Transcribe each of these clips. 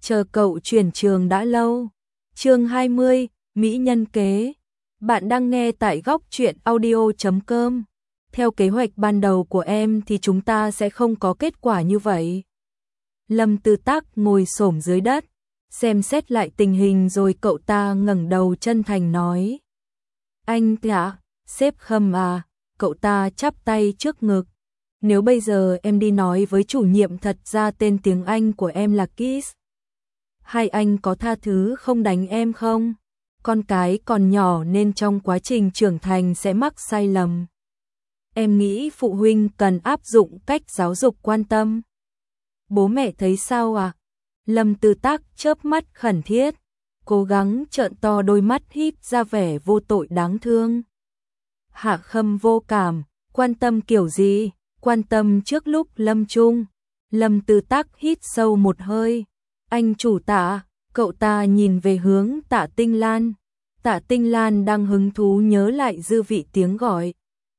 chờ cậu chuyển trường đã lâu. Chương 20, Mỹ nhân kế. Bạn đang nghe tại góc truyện audio.com. Theo kế hoạch ban đầu của em thì chúng ta sẽ không có kết quả như vậy. Lâm Tư Tác ngồi xổm dưới đất, xem xét lại tình hình rồi cậu ta ngẩng đầu chân thành nói. Anh ạ, sếp Khâm à, cậu ta chắp tay trước ngực. Nếu bây giờ em đi nói với chủ nhiệm thật ra tên tiếng Anh của em là Kiss, hai anh có tha thứ không đánh em không? Con cái còn nhỏ nên trong quá trình trưởng thành sẽ mắc sai lầm. Em nghĩ phụ huynh cần áp dụng cách giáo dục quan tâm. Bố mẹ thấy sao ạ? Lâm Tư Tác chớp mắt khẩn thiết, cố gắng trợn to đôi mắt híp ra vẻ vô tội đáng thương. Hạ Khâm vô cảm, quan tâm kiểu gì? Quan tâm trước lúc lâm chung. Lâm Tư Tác hít sâu một hơi. Anh chủ Tạ, cậu ta nhìn về hướng Tạ Tinh Lan. Tạ Tinh Lan đang hứng thú nhớ lại dư vị tiếng gọi.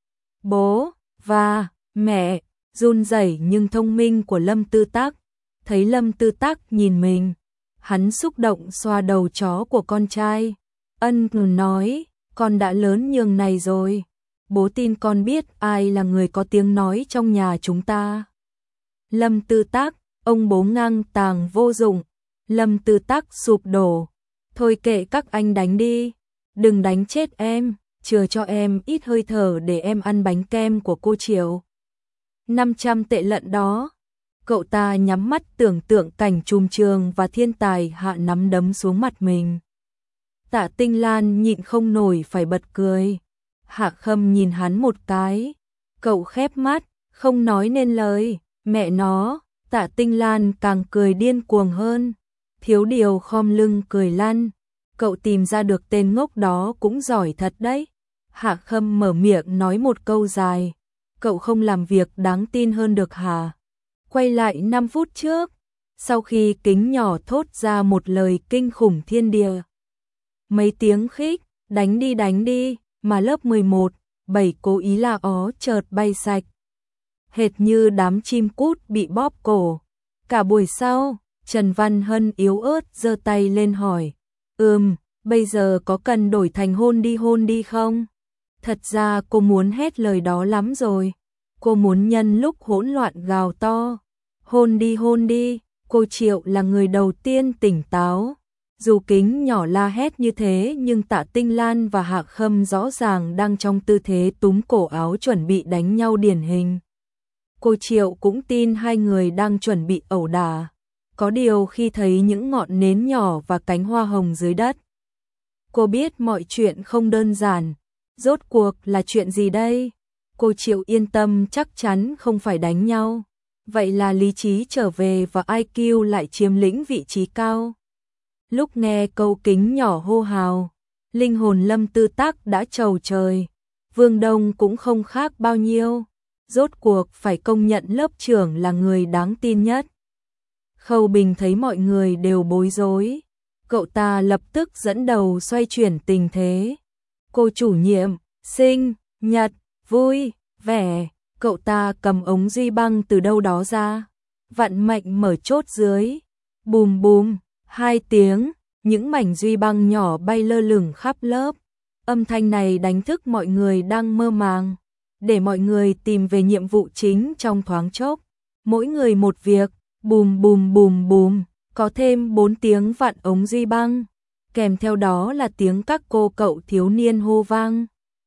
Bố và mẹ, run rẩy nhưng thông minh của Lâm Tư Tác. Thấy Lâm Tư Tác nhìn mình, hắn xúc động xoa đầu chó của con trai. Ân nói, con đã lớn nhường này rồi. Bố tin con biết ai là người có tiếng nói trong nhà chúng ta. Lâm Tư Tác, ông bố ngang tàng vô dụng. Lâm Tư Tác sụp đổ. Thôi kệ các anh đánh đi. Đừng đánh chết em, chừa cho em ít hơi thở để em ăn bánh kem của cô Triệu. 500 tệ lận đó. Cậu ta nhắm mắt tưởng tượng cảnh trùm trường và thiên tài hạ nắm đấm xuống mặt mình. Tạ Tinh Lan nhịn không nổi phải bật cười. Hạ Khâm nhìn hắn một cái. Cậu khép mắt, không nói nên lời. Mẹ nó, Tạ Tinh Lan càng cười điên cuồng hơn. Thiếu điều khom lưng cười lăn. Cậu tìm ra được tên ngốc đó cũng giỏi thật đấy. Hạ Khâm mở miệng nói một câu dài. Cậu không làm việc đáng tin hơn được hả? Quay lại 5 phút trước, sau khi kính nhỏ thốt ra một lời kinh khủng thiên địa. Mấy tiếng khích, đánh đi, mà lớp 11, 7 cố ý la ó chợt bay sạch. Hệt như đám chim cút bị bóp cổ. Cả buổi sau, Trần Văn Hân yếu ớt giơ tay lên hỏi. Bây giờ có cần đổi thành hôn đi không? Thật ra cô muốn hét lời đó lắm rồi. Cô muốn nhân lúc hỗn loạn gào to. Hôn đi, cô Triệu là người đầu tiên tỉnh táo. Dù kính nhỏ la hét như thế nhưng Tạ Tinh Lan và Hạ Khâm rõ ràng đang trong tư thế túm cổ áo chuẩn bị đánh nhau điển hình. Cô Triệu cũng tin hai người đang chuẩn bị ẩu đả. Có điều khi thấy những ngọn nến nhỏ và cánh hoa hồng dưới đất, cô biết mọi chuyện không đơn giản. Rốt cuộc là chuyện gì đây? Cô Triệu yên tâm chắc chắn không phải đánh nhau. Vậy là lý trí trở về và IQ lại chiếm lĩnh vị trí cao. Lúc nghe câu kính nhỏ hô hào, linh hồn Lâm Tư Tác đã trầu trời. Vương Đông cũng không khác bao nhiêu. Rốt cuộc phải công nhận lớp trưởng là người đáng tin nhất. Khâu Bình thấy mọi người đều bối rối. Cậu ta lập tức dẫn đầu xoay chuyển tình thế. Cô chủ nhiệm, sinh nhật, vui, vẻ. Cậu ta cầm ống duy băng từ đâu đó ra. Vặn mạnh mở chốt dưới. Bùm bùm, 2 tiếng, những mảnh duy băng nhỏ bay lơ lửng khắp lớp. Âm thanh này đánh thức mọi người đang mơ màng. Để mọi người tìm về nhiệm vụ chính trong thoáng chốc. Mỗi người một việc, bùm bùm bùm bùm, có thêm 4 tiếng vặn ống duy băng. Kèm theo đó là tiếng các cô cậu thiếu niên hô vang.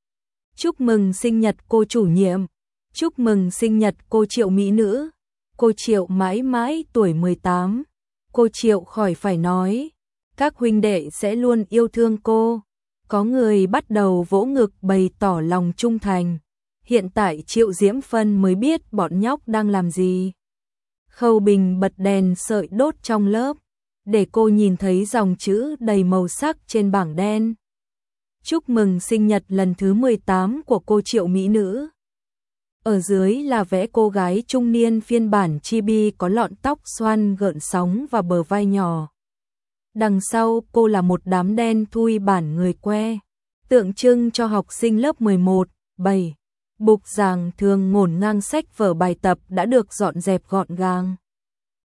Chúc mừng sinh nhật cô chủ nhiệm. Chúc mừng sinh nhật cô Triệu mỹ nữ. Cô Triệu mãi mãi tuổi 18. Cô Triệu khỏi phải nói. Các huynh đệ sẽ luôn yêu thương cô. Có người bắt đầu vỗ ngực bày tỏ lòng trung thành. Hiện tại Triệu Diễm Phân mới biết bọn nhóc đang làm gì. Khâu Bình bật đèn sợi đốt trong lớp, để cô nhìn thấy dòng chữ đầy màu sắc trên bảng đen. Chúc mừng sinh nhật lần thứ 18 của cô Triệu mỹ nữ. Ở dưới là vẽ cô gái trung niên phiên bản chibi có lọn tóc xoăn gợn sóng và bờ vai nhỏ. Đằng sau cô là một đám đen thui bản người que, tượng trưng cho học sinh lớp 11, 7. Bục giảng thường ngổn ngang sách vở bài tập đã được dọn dẹp gọn gàng.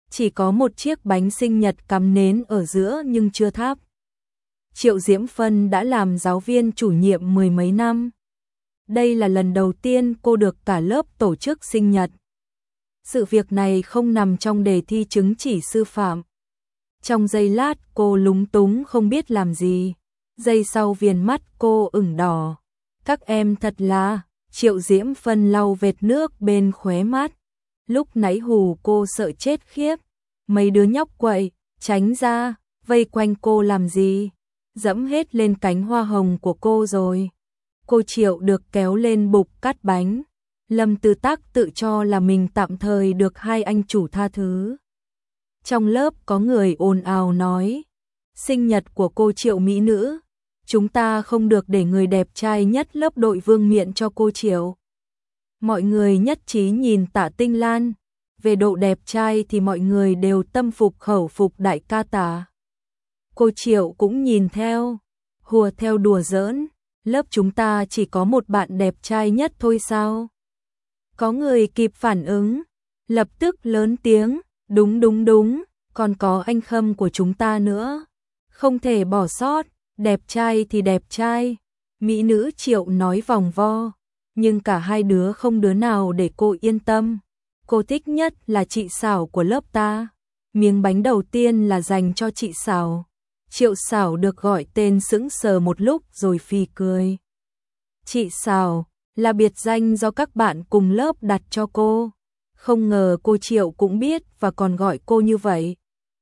chỉ có một chiếc bánh sinh nhật cắm nến ở giữa nhưng chưa thắp. Triệu Diễm Phân đã làm giáo viên chủ nhiệm mười mấy năm. Đây là lần đầu tiên cô được cả lớp tổ chức sinh nhật. Sự việc này không nằm trong đề thi chứng chỉ sư phạm. Trong giây lát cô lúng túng không biết làm gì. Giây sau viền mắt cô ửng đỏ. Các em thật là, Triệu Diễm Phân lau vệt nước bên khóe mắt. Lúc nãy hù cô sợ chết khiếp. Mấy đứa nhóc quậy, tránh ra, vây quanh cô làm gì? Dẫm hết lên cánh hoa hồng của cô rồi. Cô Triệu được kéo lên bục cắt bánh. Lâm Tư Tác tự cho là mình tạm thời được hai anh chủ tha thứ. Trong lớp có người ồn ào nói, sinh nhật của cô Triệu mỹ nữ, chúng ta không được để người đẹp trai nhất lớp đội vương miện cho cô Triệu. Mọi người nhất trí nhìn Tạ Tinh Lan, về độ đẹp trai thì mọi người đều tâm phục khẩu phục đại ca Tạ. Cô Triệu cũng nhìn theo, hùa theo đùa giỡn, lớp chúng ta chỉ có một bạn đẹp trai nhất thôi sao? Có người kịp phản ứng, lập tức lớn tiếng, đúng đúng đúng, còn có anh Khâm của chúng ta nữa. Không thể bỏ sót, đẹp trai thì đẹp trai. Mỹ nữ Triệu nói vòng vo, nhưng cả hai đứa không đứa nào để cô yên tâm. Cô thích nhất là chị Xảo của lớp ta. Miếng bánh đầu tiên là dành cho chị Xảo. Triệu Xảo được gọi tên sững sờ một lúc rồi phì cười. Chị Xảo là biệt danh do các bạn cùng lớp đặt cho cô. Không ngờ cô Triệu cũng biết và còn gọi cô như vậy.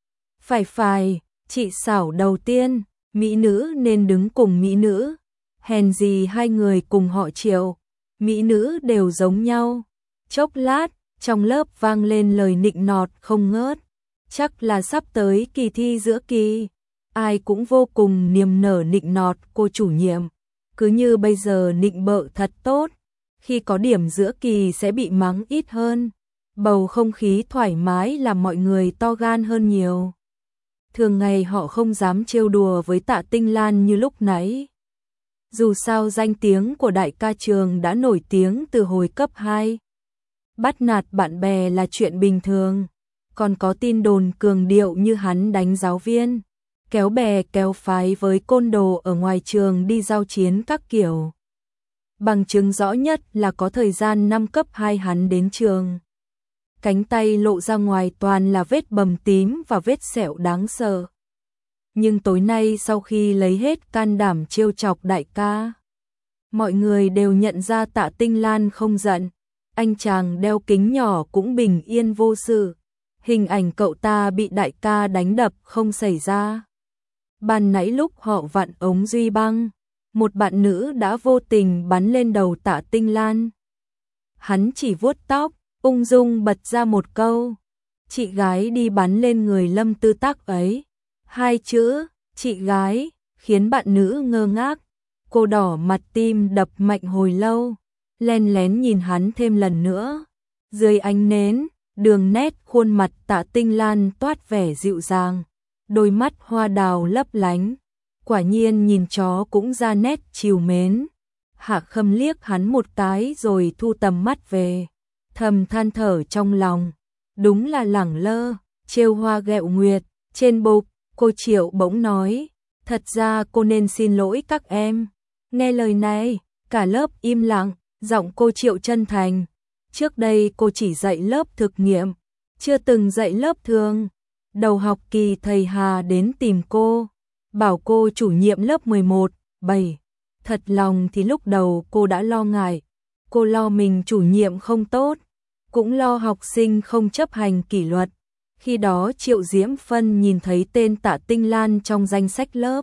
Phải, chị Xảo đầu tiên, mỹ nữ nên đứng cùng mỹ nữ. Hèn gì hai người cùng họ Triệu, mỹ nữ đều giống nhau. Chốc lát, trong lớp vang lên lời nịnh nọt không ngớt. Chắc là sắp tới kỳ thi giữa kỳ. Ai cũng vô cùng niềm nở nịnh nọt cô chủ nhiệm. Cứ như bây giờ nịnh bợ thật tốt. Khi có điểm giữa kỳ sẽ bị mắng ít hơn. Bầu không khí thoải mái làm mọi người to gan hơn nhiều. Thường ngày họ không dám trêu đùa với Tạ Tinh Lan như lúc nãy. Dù sao danh tiếng của đại ca trường đã nổi tiếng từ hồi cấp 2. Bắt nạt bạn bè là chuyện bình thường. Còn có tin đồn cường điệu như hắn đánh giáo viên, kéo bè kéo phái với côn đồ ở ngoài trường đi giao chiến các kiểu. Bằng chứng rõ nhất là có thời gian năm cấp 2 hắn đến trường. Cánh tay lộ ra ngoài toàn là vết bầm tím và vết sẹo đáng sợ. Nhưng tối nay sau khi lấy hết can đảm trêu chọc đại ca, mọi người đều nhận ra Tạ Tinh Lan không giận. Anh chàng đeo kính nhỏ cũng bình yên vô sự. Hình ảnh cậu ta bị đại ca đánh đập không xảy ra. Ban nãy lúc họ vặn ống duy băng, một bạn nữ đã vô tình bắn lên đầu Tạ Tinh Lan. Hắn chỉ vuốt tóc, ung dung bật ra một câu. Chị gái đi bắn lên người Lâm Tư Tác ấy. Hai chữ, chị gái, khiến bạn nữ ngơ ngác. Cô đỏ mặt tim đập mạnh hồi lâu, len lén nhìn hắn thêm lần nữa. Dưới ánh nến, đường nét khuôn mặt Tạ Tinh Lan toát vẻ dịu dàng, đôi mắt hoa đào lấp lánh. Quả nhiên nhìn chó cũng ra nét trìu mến. Hạ Khâm liếc hắn một cái rồi thu tầm mắt về, thầm than thở trong lòng. Đúng là lẳng lơ, trêu hoa ghẹo nguyệt. Trên bục, cô Triệu bỗng nói, thật ra cô nên xin lỗi các em. Nghe lời này, cả lớp im lặng, giọng cô Triệu chân thành. Trước đây cô chỉ dạy lớp thực nghiệm, chưa từng dạy lớp thường. Đầu học kỳ thầy Hà đến tìm cô, bảo cô chủ nhiệm lớp 11, 7. Thật lòng thì lúc đầu cô đã lo ngại. Cô lo mình chủ nhiệm không tốt, cũng lo học sinh không chấp hành kỷ luật. Khi đó Triệu Diễm Phân nhìn thấy tên Tạ Tinh Lan trong danh sách lớp.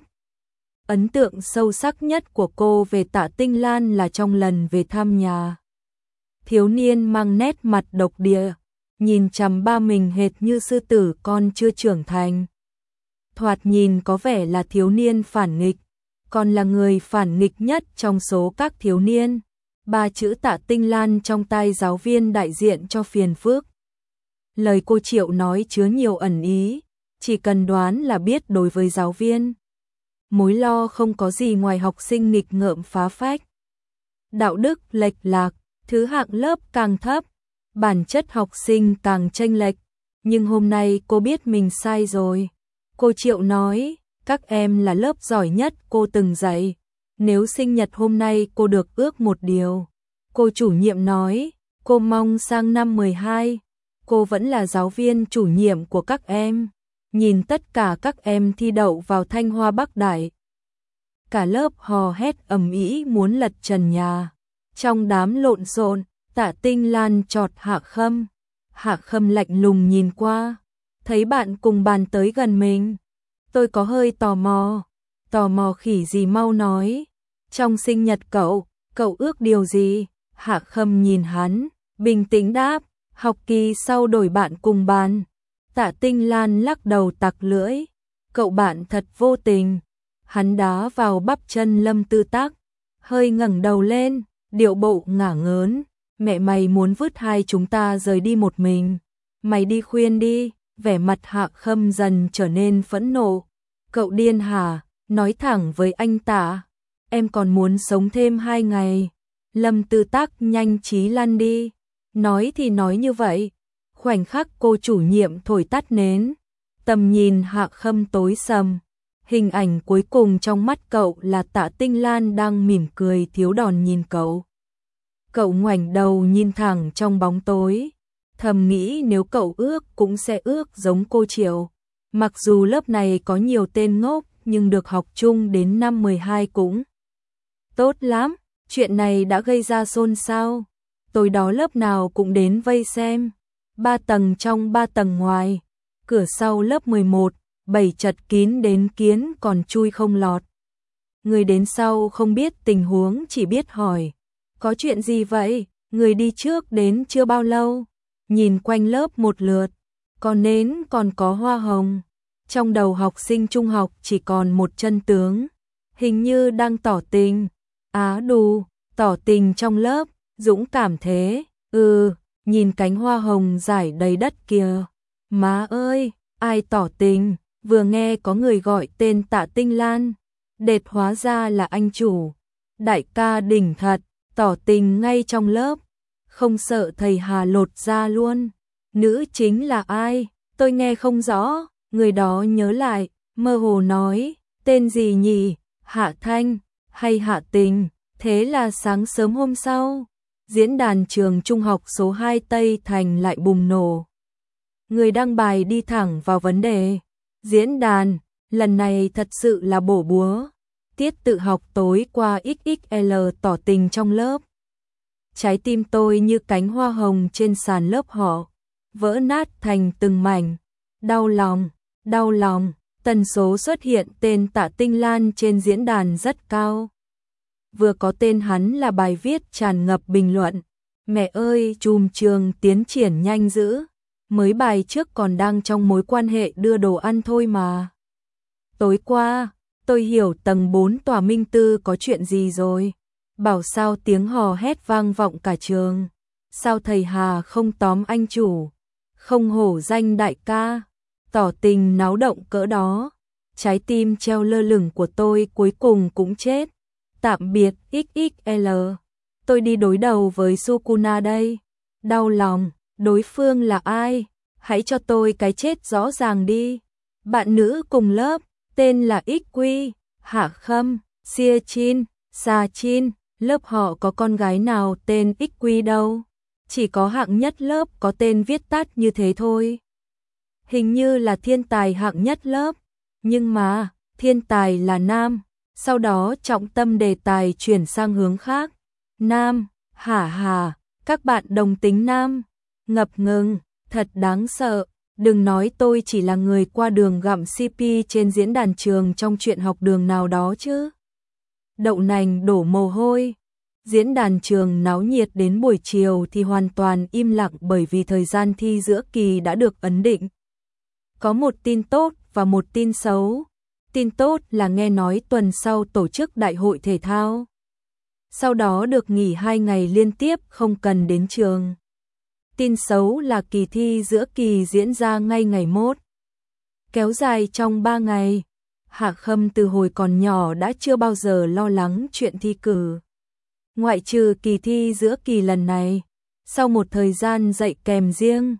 Ấn tượng sâu sắc nhất của cô về Tạ Tinh Lan là trong lần về thăm nhà. Thiếu niên mang nét mặt độc địa, nhìn chằm ba mình hệt như sư tử con chưa trưởng thành. Thoạt nhìn có vẻ là thiếu niên phản nghịch, còn là người phản nghịch nhất trong số các thiếu niên. Ba chữ Tạ Tinh Lan trong tai giáo viên đại diện cho phiền phức. Lời cô Triệu nói chứa nhiều ẩn ý, chỉ cần đoán là biết đối với giáo viên. Mối lo không có gì ngoài học sinh nghịch ngợm phá phách. Đạo đức lệch lạc, thứ hạng lớp càng thấp, bản chất học sinh càng chênh lệch. Nhưng hôm nay cô biết mình sai rồi. Cô Triệu nói, các em là lớp giỏi nhất cô từng dạy. Nếu sinh nhật hôm nay cô được ước một điều. Cô chủ nhiệm nói, cô mong sang năm 12, cô vẫn là giáo viên chủ nhiệm của các em. Nhìn tất cả các em thi đậu vào Thanh Hoa Bắc Đại. Cả lớp hò hét ầm ĩ muốn lật trần nhà. Trong đám lộn xộn, Tạ Tinh Lan chọt Hạ Khâm. Hạ Khâm lạnh lùng nhìn qua, thấy bạn cùng bàn tới gần mình. Tôi có hơi tò mò. Tò mò khỉ gì mau nói. Trong sinh nhật cậu ước điều gì? Hạ Khâm nhìn hắn, bình tĩnh đáp, học kỳ sau đổi bạn cùng bàn. Tạ Tinh Lan lắc đầu tặc lưỡi, cậu bạn thật vô tình. Hắn đá vào bắp chân Lâm Tư Tác, hơi ngẩng đầu lên, điệu bộ ngả ngớn. Mẹ mày muốn vứt hai chúng ta rời đi một mình. Mày đi khuyên đi. Vẻ mặt Hạ Khâm dần trở nên phẫn nộ. Cậu điên hả? Nói thẳng với anh Tạ. Em còn muốn sống thêm 2 ngày. Lâm Tư Tác nhanh trí lăn đi. Nói thì nói như vậy. Khoảnh khắc cô chủ nhiệm thổi tắt nến. Tầm nhìn Hạ Khâm tối sầm. Hình ảnh cuối cùng trong mắt cậu là Tạ Tinh Lan đang mỉm cười thiếu đòn nhìn cậu. Cậu ngoảnh đầu nhìn thẳng trong bóng tối. Thầm nghĩ nếu cậu ước cũng sẽ ước giống cô Triệu. Mặc dù lớp này có nhiều tên ngốc nhưng được học chung đến năm 12 cũng tốt lắm. Chuyện này đã gây ra xôn xao. Tối đó lớp nào cũng đến vây xem. 3 tầng trong 3 tầng ngoài. Cửa sau lớp 11, 7 chật kín đến kiến còn chui không lọt. Người đến sau không biết tình huống chỉ biết hỏi. Có chuyện gì vậy? Người đi trước đến chưa bao lâu. Nhìn quanh lớp một lượt. Còn nến còn có hoa hồng. Trong đầu học sinh trung học chỉ còn một chân tướng. Hình như đang tỏ tình. Á đù, tỏ tình trong lớp. Dũng cảm thế. Nhìn cánh hoa hồng rải đầy đất kìa. Má ơi, ai tỏ tình? Vừa nghe có người gọi tên Tạ Tinh Lan. Đệt hóa ra là anh chủ. Đại ca đỉnh thật, tỏ tình ngay trong lớp. Không sợ thầy Hà lột ra luôn. Nữ chính là ai? Tôi nghe không rõ. Người đó nhớ lại, mơ hồ nói, tên gì nhỉ? Hạ Thanh, hay Hạ Tình? Thế là sáng sớm hôm sau, diễn đàn trường trung học số 2 Tây Thành lại bùng nổ. Người đăng bài đi thẳng vào vấn đề. Diễn đàn, lần này thật sự là bổ búa. Tiết tự học tối qua XXL tỏ tình trong lớp. Trái tim tôi như cánh hoa hồng trên sàn lớp họ, vỡ nát thành từng mảnh. Đau lòng, tần số xuất hiện tên Tạ Tinh Lan trên diễn đàn rất cao. Vừa có tên hắn là bài viết tràn ngập bình luận. Mẹ ơi, chùm trường tiến triển nhanh dữ. Mới bài trước còn đang trong mối quan hệ đưa đồ ăn thôi mà. Tối qua, tôi hiểu tầng 4 tòa Minh Tư có chuyện gì rồi. Bảo sao tiếng hò hét vang vọng cả trường. Sao thầy Hà không tóm anh chủ, không hổ danh đại ca, tỏ tình náo động cỡ đó. Trái tim treo lơ lửng của tôi cuối cùng cũng chết. Tạm biệt XXL. Tôi đi đối đầu với Sukuna đây. Đau lòng, đối phương là ai? Hãy cho tôi cái chết rõ ràng đi. Bạn nữ cùng lớp, tên là XQ, Hạ Khâm, Sia Chin, Sa Chin. Lớp họ có con gái nào tên XQ đâu. Chỉ có hạng nhất lớp có tên viết tắt như thế thôi. Hình như là thiên tài hạng nhất lớp. Nhưng mà, thiên tài là nam. Sau đó trọng tâm đề tài chuyển sang hướng khác. Nam, hả, các bạn đồng tính nam. Ngập ngừng, thật đáng sợ. Đừng nói tôi chỉ là người qua đường gặm CP trên diễn đàn trường trong chuyện học đường nào đó chứ. Đậu nành đổ mồ hôi. Diễn đàn trường náo nhiệt đến buổi chiều thì hoàn toàn im lặng bởi vì thời gian thi giữa kỳ đã được ấn định. Có một tin tốt và một tin xấu. Tin tốt là nghe nói tuần sau tổ chức đại hội thể thao. Sau đó được nghỉ 2 ngày liên tiếp không cần đến trường. Tin xấu là kỳ thi giữa kỳ diễn ra ngay ngày mốt. Kéo dài trong 3 ngày. Hạ Khâm từ hồi còn nhỏ đã chưa bao giờ lo lắng chuyện thi cử. Ngoại trừ kỳ thi giữa kỳ lần này. Sau một thời gian dạy kèm riêng,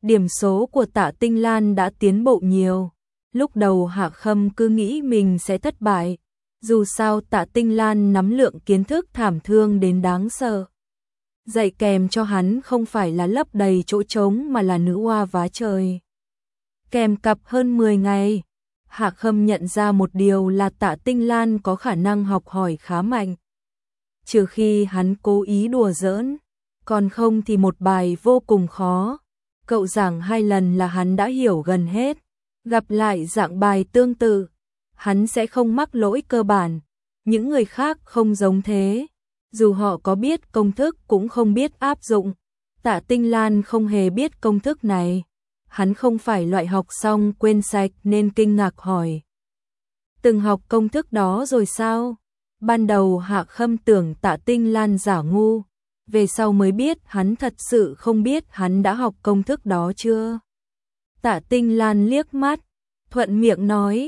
Điểm số của Tạ Tinh Lan đã tiến bộ nhiều. Lúc đầu Hạ Khâm cứ nghĩ mình sẽ thất bại. Dù sao Tạ Tinh Lan nắm lượng kiến thức thảm thương đến đáng sợ. Dạy kèm cho hắn không phải là lấp đầy chỗ trống mà là nữ oa vá trời. Kèm cặp hơn 10 ngày, Hạ Khâm nhận ra một điều là Tạ Tinh Lan có khả năng học hỏi khá mạnh. Trừ khi hắn cố ý đùa giỡn, còn không thì một bài vô cùng khó. Cậu giảng 2 lần là hắn đã hiểu gần hết. Gặp lại dạng bài tương tự, hắn sẽ không mắc lỗi cơ bản. Những người khác không giống thế. Dù họ có biết công thức cũng không biết áp dụng. Tạ Tinh Lan không hề biết công thức này. Hắn không phải loại học xong quên sạch nên kinh ngạc hỏi. Từng học công thức đó rồi sao? Ban đầu Hạ Khâm tưởng Tạ Tinh Lan giả ngu. Về sau mới biết hắn thật sự không biết hắn đã học công thức đó chưa. Tạ Tinh Lan liếc mắt, thuận miệng nói,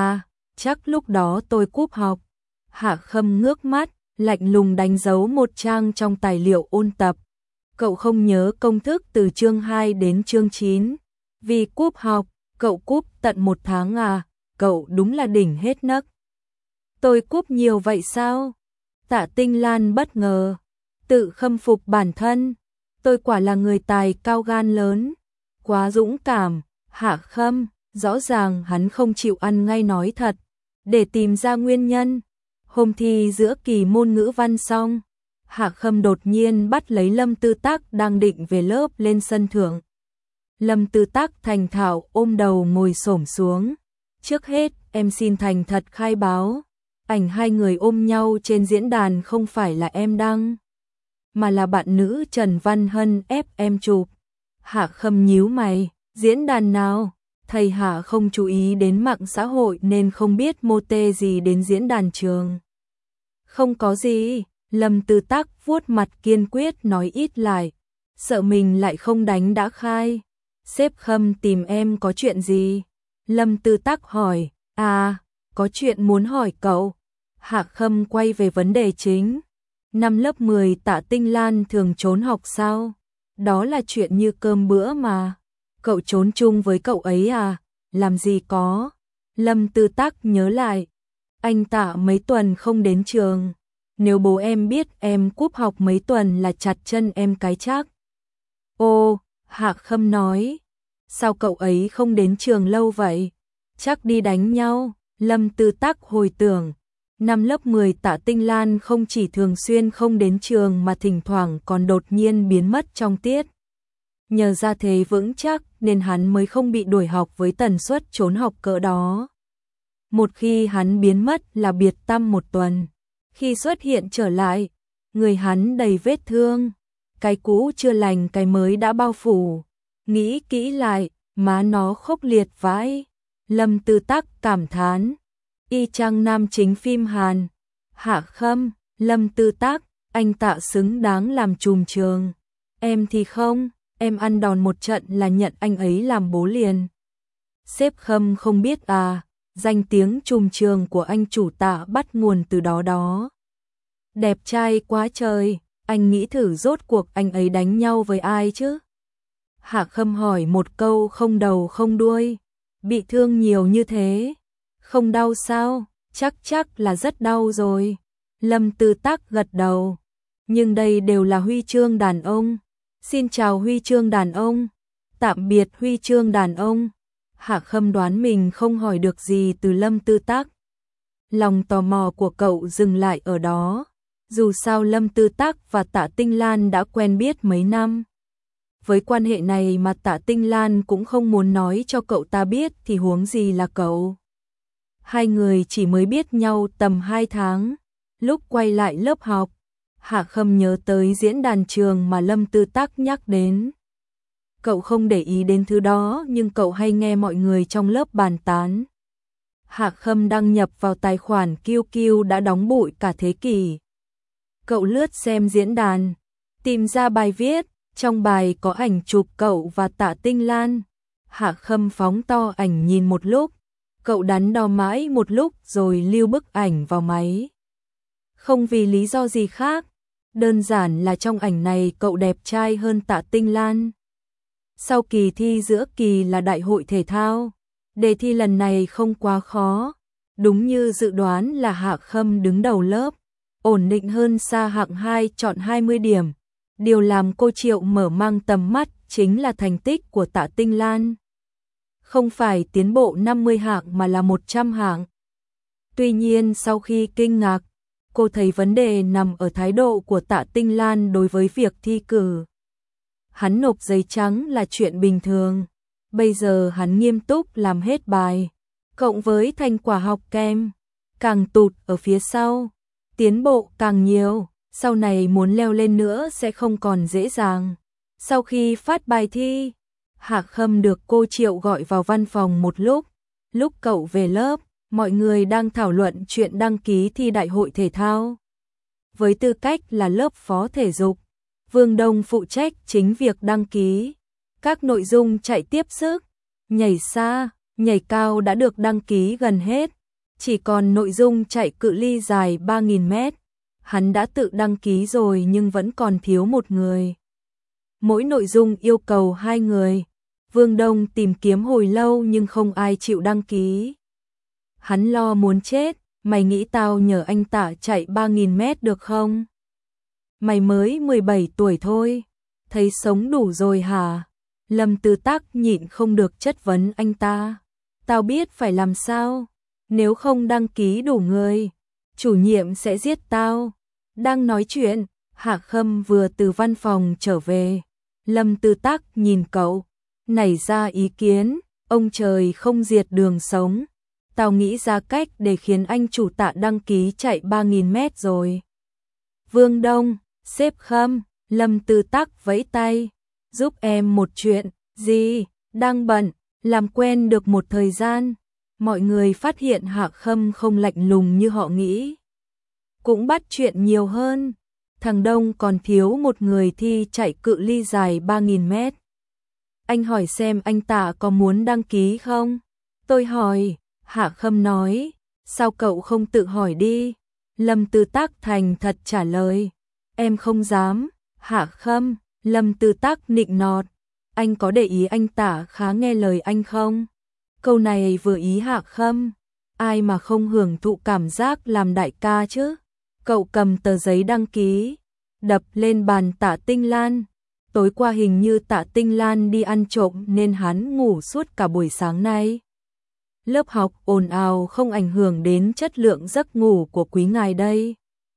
chắc lúc đó tôi cúp học. Hạ Khâm ngước mắt, lạnh lùng đánh dấu một trang trong tài liệu ôn tập. Cậu không nhớ công thức từ chương 2 đến chương 9. Vì cúp học, cậu cúp tận 1 tháng à, cậu đúng là đỉnh hết nấc. Tôi cúp nhiều vậy sao? Tạ Tinh Lan bất ngờ, tự khâm phục bản thân. Tôi quả là người tài cao gan lớn, quá dũng cảm. Hạ Khâm, rõ ràng hắn không chịu ăn ngay nói thật, để tìm ra nguyên nhân. Hôm thi giữa kỳ môn ngữ văn xong, Hạ Khâm đột nhiên bắt lấy Lâm Tư Tác đang định về lớp lên sân thượng. Lâm Tư Tác thành thạo ôm đầu ngồi xổm xuống. Trước hết, em xin thành thật khai báo, ảnh 2 người ôm nhau trên diễn đàn không phải là em đăng, mà là bạn nữ Trần Văn Hân ép em chụp. Hạ Khâm nhíu mày, diễn đàn nào? Thầy Hạ không chú ý đến mạng xã hội nên không biết mô tê gì đến diễn đàn trường. Không có gì, Lâm Tư Tác vuốt mặt kiên quyết nói ít lại, sợ mình lại không đánh đã khai. Sếp Khâm tìm em có chuyện gì? Lâm Tư Tác hỏi, có chuyện muốn hỏi cậu. Hạ Khâm quay về vấn đề chính. Năm lớp 10 Tạ Tinh Lan thường trốn học sao? Đó là chuyện như cơm bữa mà. Cậu trốn chung với cậu ấy à? Làm gì có. Lâm Tư Tác nhớ lại. Anh Tạ mấy tuần không đến trường. Nếu bố em biết em cúp học mấy tuần là chặt chân em cái chắc. Ô, Hạ Khâm nói. Sao cậu ấy không đến trường lâu vậy? Chắc đi đánh nhau. Lâm Tư Tác hồi tưởng. Năm lớp 10 Tạ Tinh Lan không chỉ thường xuyên không đến trường mà thỉnh thoảng còn đột nhiên biến mất trong tiết. Nhờ ra thế vững chắc nên hắn mới không bị đuổi học với tần suất trốn học cỡ đó. Một khi hắn biến mất là biệt tăm 1 tuần. Khi xuất hiện trở lại, người hắn đầy vết thương. Cái cũ chưa lành cái mới đã bao phủ. Nghĩ kỹ lại, má nó khốc liệt vãi. Lâm Tư Tác cảm thán. Y chang nam chính phim Hàn. Hạ Khâm, Lâm Tư Tác, anh Tạ xứng đáng làm trùm trường. Em thì không, em ăn đòn một trận là nhận anh ấy làm bố liền. Sếp Khâm không biết à, danh tiếng trùm trường của anh chủ Tạ bắt nguồn từ đó đó. Đẹp trai quá trời, anh nghĩ thử rốt cuộc anh ấy đánh nhau với ai chứ? Hạ Khâm hỏi một câu không đầu không đuôi. Bị thương nhiều như thế, không đau sao? Chắc là rất đau rồi. Lâm Tư Tác gật đầu. Nhưng đây đều là huy chương đàn ông. Xin chào huy chương đàn ông. Tạm biệt huy chương đàn ông. Hạ Khâm đoán mình không hỏi được gì từ Lâm Tư Tác. Lòng tò mò của cậu dừng lại ở đó. Dù sao Lâm Tư Tác và Tạ Tinh Lan đã quen biết mấy năm. Với quan hệ này mà Tạ Tinh Lan cũng không muốn nói cho cậu ta biết thì huống gì là cậu. 2 người chỉ mới biết nhau tầm 2 tháng. Lúc quay lại lớp học, Hạ Khâm nhớ tới diễn đàn trường mà Lâm Tư Tác nhắc đến. Cậu không để ý đến thứ đó nhưng cậu hay nghe mọi người trong lớp bàn tán. Hạ Khâm đăng nhập vào tài khoản QQ đã đóng bụi cả thế kỷ. Cậu lướt xem diễn đàn, tìm ra bài viết, trong bài có ảnh chụp cậu và Tạ Tinh Lan. Hạ Khâm phóng to ảnh nhìn một lúc, cậu đắn đo mãi một lúc rồi lưu bức ảnh vào máy. Không vì lý do gì khác, đơn giản là trong ảnh này cậu đẹp trai hơn Tạ Tinh Lan. Sau kỳ thi giữa kỳ là đại hội thể thao. Đề thi lần này không quá khó. Đúng như dự đoán là Hạ Khâm đứng đầu lớp, ổn định hơn xa hạng 2 chọn 20 điểm. Điều làm cô Triệu mở mang tầm mắt chính là thành tích của Tạ Tinh Lan. Không phải tiến bộ 50 hạng mà là 100 hạng. Tuy nhiên sau khi kinh ngạc, cô thấy vấn đề nằm ở thái độ của Tạ Tinh Lan đối với việc thi cử. Hắn nộp giấy trắng là chuyện bình thường. Bây giờ hắn nghiêm túc làm hết bài, cộng với thành quả học kém, càng tụt ở phía sau, tiến bộ càng nhiều, sau này muốn leo lên nữa sẽ không còn dễ dàng. Sau khi phát bài thi, Hạ Khâm được cô Triệu gọi vào văn phòng một lúc cậu về lớp, mọi người đang thảo luận chuyện đăng ký thi đại hội thể thao. Với tư cách là lớp phó thể dục, Vương Đông phụ trách chính việc đăng ký. Các nội dung chạy tiếp sức, nhảy xa, nhảy cao đã được đăng ký gần hết, chỉ còn nội dung chạy cự ly dài 3.000 mét. Hắn đã tự đăng ký rồi nhưng vẫn còn thiếu một người. Mỗi nội dung yêu cầu 2 người. Vương Đông tìm kiếm hồi lâu nhưng không ai chịu đăng ký. Hắn lo muốn chết, mày nghĩ tao nhờ anh Tạ chạy 3.000 mét được không? Mày mới 17 tuổi thôi, thấy sống đủ rồi hả? Lâm Tư Tắc nhịn không được chất vấn anh ta. Tao biết phải làm sao, nếu không đăng ký đủ người, chủ nhiệm sẽ giết tao. Đang nói chuyện, Hạ Khâm vừa từ văn phòng trở về. Lâm Tư Tắc nhìn cậu, nảy ra ý kiến, ông trời không diệt đường sống. Tao nghĩ ra cách để khiến anh chủ Tạ đăng ký chạy 3.000 mét rồi. Vương Đông, sếp Khâm, Lâm Tư Tắc vẫy tay. Giúp em một chuyện, gì, đang bận, làm quen được một thời gian. Mọi người phát hiện Hạ Khâm không lạnh lùng như họ nghĩ. Cũng bắt chuyện nhiều hơn. Thằng Đông còn thiếu một người thi chạy cự ly dài 3.000 mét. Anh hỏi xem anh Tạ có muốn đăng ký không? Tôi hỏi, Hạ Khâm nói, sao cậu không tự hỏi đi? Lâm Tư Tắc thành thật trả lời, em không dám. Hạ Khâm, Lâm Tư Tắc nịnh nọt, anh có để ý anh Tạ khá nghe lời anh không? Câu này vừa ý Hạ Khâm, ai mà không hưởng thụ cảm giác làm đại ca chứ? Cậu cầm tờ giấy đăng ký, đập lên bàn Tạ Tinh Lan. Tối qua hình như Tạ Tinh Lan đi ăn trộm nên hắn ngủ suốt cả buổi sáng nay. Lớp học ồn ào không ảnh hưởng đến chất lượng giấc ngủ của quý ngài đây.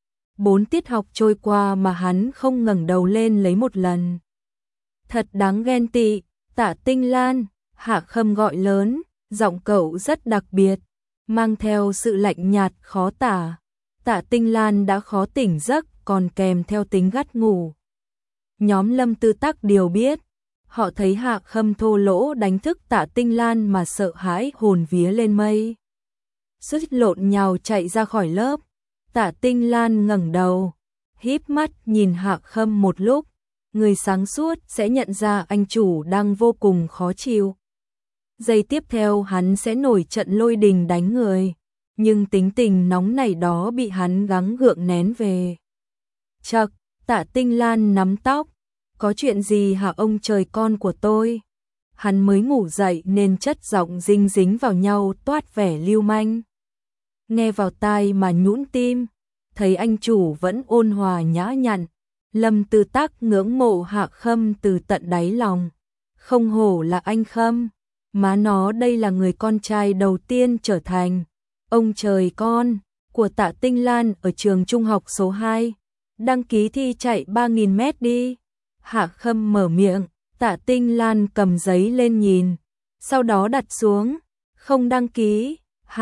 4 tiết học trôi qua mà hắn không ngẩng đầu lên lấy một lần. Thật đáng ghen tị, Tạ Tinh Lan, Hạ Khâm gọi lớn, giọng cậu rất đặc biệt, mang theo sự lạnh nhạt khó tả. Tạ Tinh Lan đã khó tỉnh giấc còn kèm theo tính gắt ngủ. Nhóm Lâm Tư Tắc đều biết, họ thấy Hạ Khâm thô lỗ đánh thức Tạ Tinh Lan mà sợ hãi hồn vía lên mây. Sứt lộn nhào chạy ra khỏi lớp. Tạ Tinh Lan ngẩng đầu, híp mắt nhìn Hạ Khâm một lúc, người sáng suốt sẽ nhận ra anh chủ đang vô cùng khó chịu. Giây tiếp theo hắn sẽ nổi trận lôi đình đánh người, nhưng tính tình nóng nảy đó bị hắn gắng gượng nén về. Chậc, Tạ Tinh Lan nắm tóc, có chuyện gì hả ông trời con của tôi? Hắn mới ngủ dậy nên chất giọng dinh dính vào nhau toát vẻ lưu manh. Nghe vào tai mà nhũn tim, thấy anh chủ vẫn ôn hòa nhã nhặn. Lâm Tư Tắc ngưỡng mộ Hạ Khâm từ tận đáy lòng. Không hổ là anh Khâm, má nó đây là người con trai đầu tiên trở thành ông trời con của Tạ Tinh Lan ở trường trung học số 2. Đăng ký thi chạy 3.000 mét đi. Hạ Khâm mở miệng, Tạ Tinh Lan cầm giấy lên nhìn, sau đó đặt xuống, không đăng ký.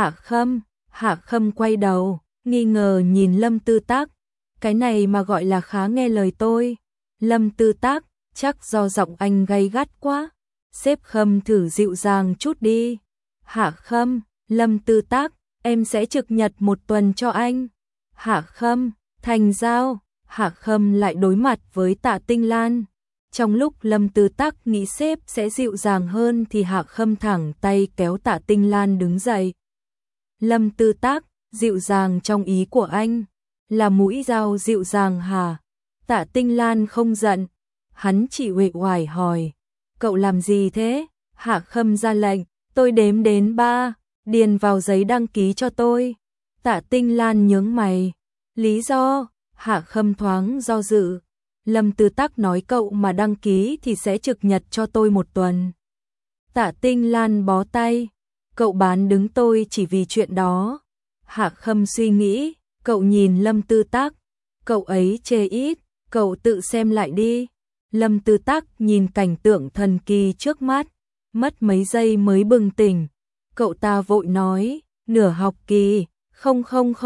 Hạ Khâm quay đầu, nghi ngờ nhìn Lâm Tư Tắc, cái này mà gọi là khá nghe lời tôi. Lâm Tư Tắc, chắc do giọng anh gay gắt quá. Sếp Khâm thử dịu dàng chút đi. Hạ Khâm, Lâm Tư Tắc, em sẽ trực nhật một tuần cho anh. Hạ Khâm, thành giao. Hạ Khâm lại đối mặt với Tạ Tinh Lan. Trong lúc Lâm Tư Tắc nghĩ sếp sẽ dịu dàng hơn thì Hạ Khâm thẳng tay kéo Tạ Tinh Lan đứng dậy. Lâm Tư Tắc, dịu dàng trong ý của anh là mũi dao dịu dàng hả? Tạ Tinh Lan không giận, hắn chỉ uể oải hỏi, Cậu làm gì thế? Hạ Khâm ra lệnh, tôi đếm đến 3, điền vào giấy đăng ký cho tôi. Tạ Tinh Lan nhướng mày. Lý do? Hạ Khâm thoáng do dự. Lâm Tư Tắc nói cậu mà đăng ký thì sẽ trực nhật cho tôi 1 tuần. Tạ Tinh Lan bó tay. Cậu bán đứng tôi chỉ vì chuyện đó. Hạ Khâm suy nghĩ, cậu nhìn Lâm Tư Tắc. Cậu ấy chê ít, cậu tự xem lại đi. Lâm Tư Tắc nhìn cảnh tượng thần kỳ trước mắt, mất mấy giây mới bừng tỉnh. Cậu ta vội nói, nửa học kỳ, không,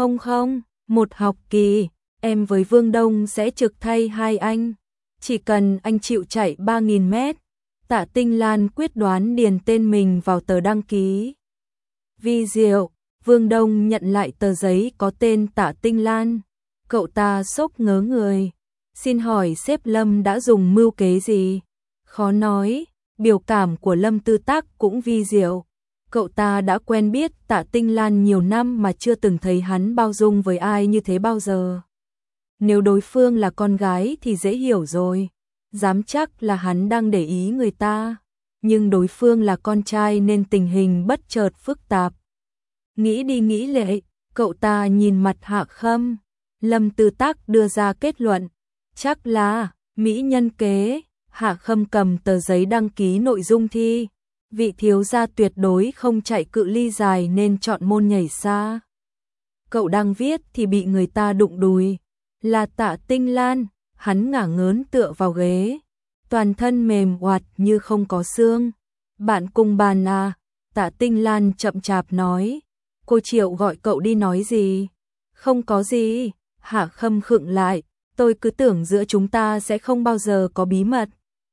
1 học kỳ, em với Vương Đông sẽ trực thay hai anh. Chỉ cần anh chịu chạy 3.000 mét. Tạ Tinh Lan quyết đoán điền tên mình vào tờ đăng ký. Vi diệu, Vương Đông nhận lại tờ giấy có tên Tạ Tinh Lan. Cậu ta sốc ngớ người. Xin hỏi sếp Lâm đã dùng mưu kế gì? Khó nói, biểu cảm của Lâm Tư Tắc cũng vi diệu. Cậu ta đã quen biết Tạ Tinh Lan nhiều năm mà chưa từng thấy hắn bao dung với ai như thế bao giờ. Nếu đối phương là con gái thì dễ hiểu rồi, dám chắc là hắn đang để ý người ta. Nhưng đối phương là con trai nên tình hình bất chợt phức tạp. Nghĩ đi nghĩ lại, cậu ta nhìn mặt Hạ Khâm. Lâm Tư Tắc đưa ra kết luận, chắc là mỹ nhân kế. Hạ Khâm cầm tờ giấy đăng ký nội dung thi. Vị thiếu gia tuyệt đối không chạy cự ly dài nên chọn môn nhảy xa. Cậu đang viết thì bị người ta đụng đùi. Là Tạ Tinh Lan. Hắn ngả ngớn tựa vào ghế, toàn thân mềm oạt như không có xương. Bạn cùng bàn à? Tạ Tinh Lan chậm chạp nói. Cô Triệu gọi cậu đi nói gì? Không có gì. Hạ Khâm khựng lại, tôi cứ tưởng giữa chúng ta sẽ không bao giờ có bí mật.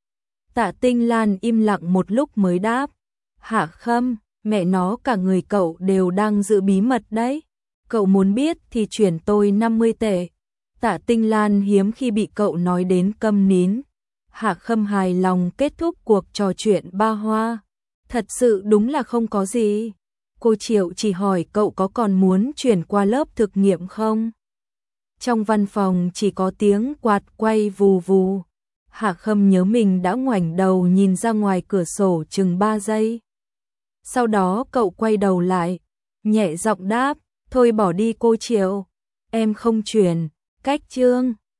Tạ Tinh Lan im lặng một lúc mới đáp. Hạ Khâm, mẹ nó cả người cậu đều đang giữ bí mật đấy. Cậu muốn biết thì chuyển tôi 50 tệ. Tạ Tinh Lan hiếm khi bị cậu nói đến câm nín. Hạ Khâm hài lòng kết thúc cuộc trò chuyện ba hoa. Thật sự đúng là không có gì. Cô Triệu chỉ hỏi cậu có còn muốn chuyển qua lớp thực nghiệm không? Trong văn phòng chỉ có tiếng quạt quay vù vù. Hạ Khâm nhớ mình đã ngoảnh đầu nhìn ra ngoài cửa sổ chừng 3 giây. Sau đó cậu quay đầu lại, nhẹ giọng đáp, thôi bỏ đi cô Triệu, em không chuyển. Cách chương